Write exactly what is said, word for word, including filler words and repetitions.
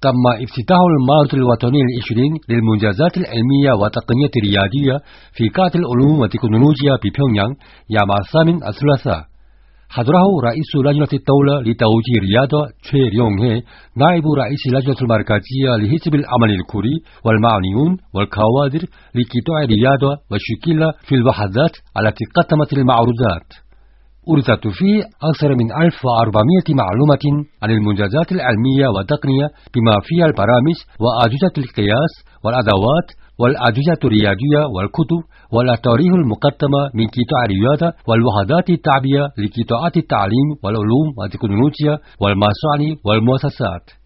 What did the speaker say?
تم افتتاح المعرض الوطني العشرين للمنجزات العلمية والتقنية الرياضية في قاعة العلوم والتكنولوجيا ببيونغيانغ يوم الثامن الثلاثاء. حضره رئيس لجنة الدولة لتوجيه الرياضة تشي ريونغ هي، نائب رئيس اللجنة المركزية لحزب العمل الكوري، والمعنيون والكوادر لقطاع الرياضة والشكل في الوحدات التي قدمت المعروضات. أوردت فيه أكثر من ألف وأربعمائة معلومة عن المنجزات العلمية والتقنية بما فيها البرامج وأجهزة القياس والأدوات والأجهزة الرياضية والكتب والتواريخ المقدمة من قطاع الرياضة والوحدات التابعة لقطاعات التعليم والعلوم والتكنولوجيا والمصانع والمؤسسات.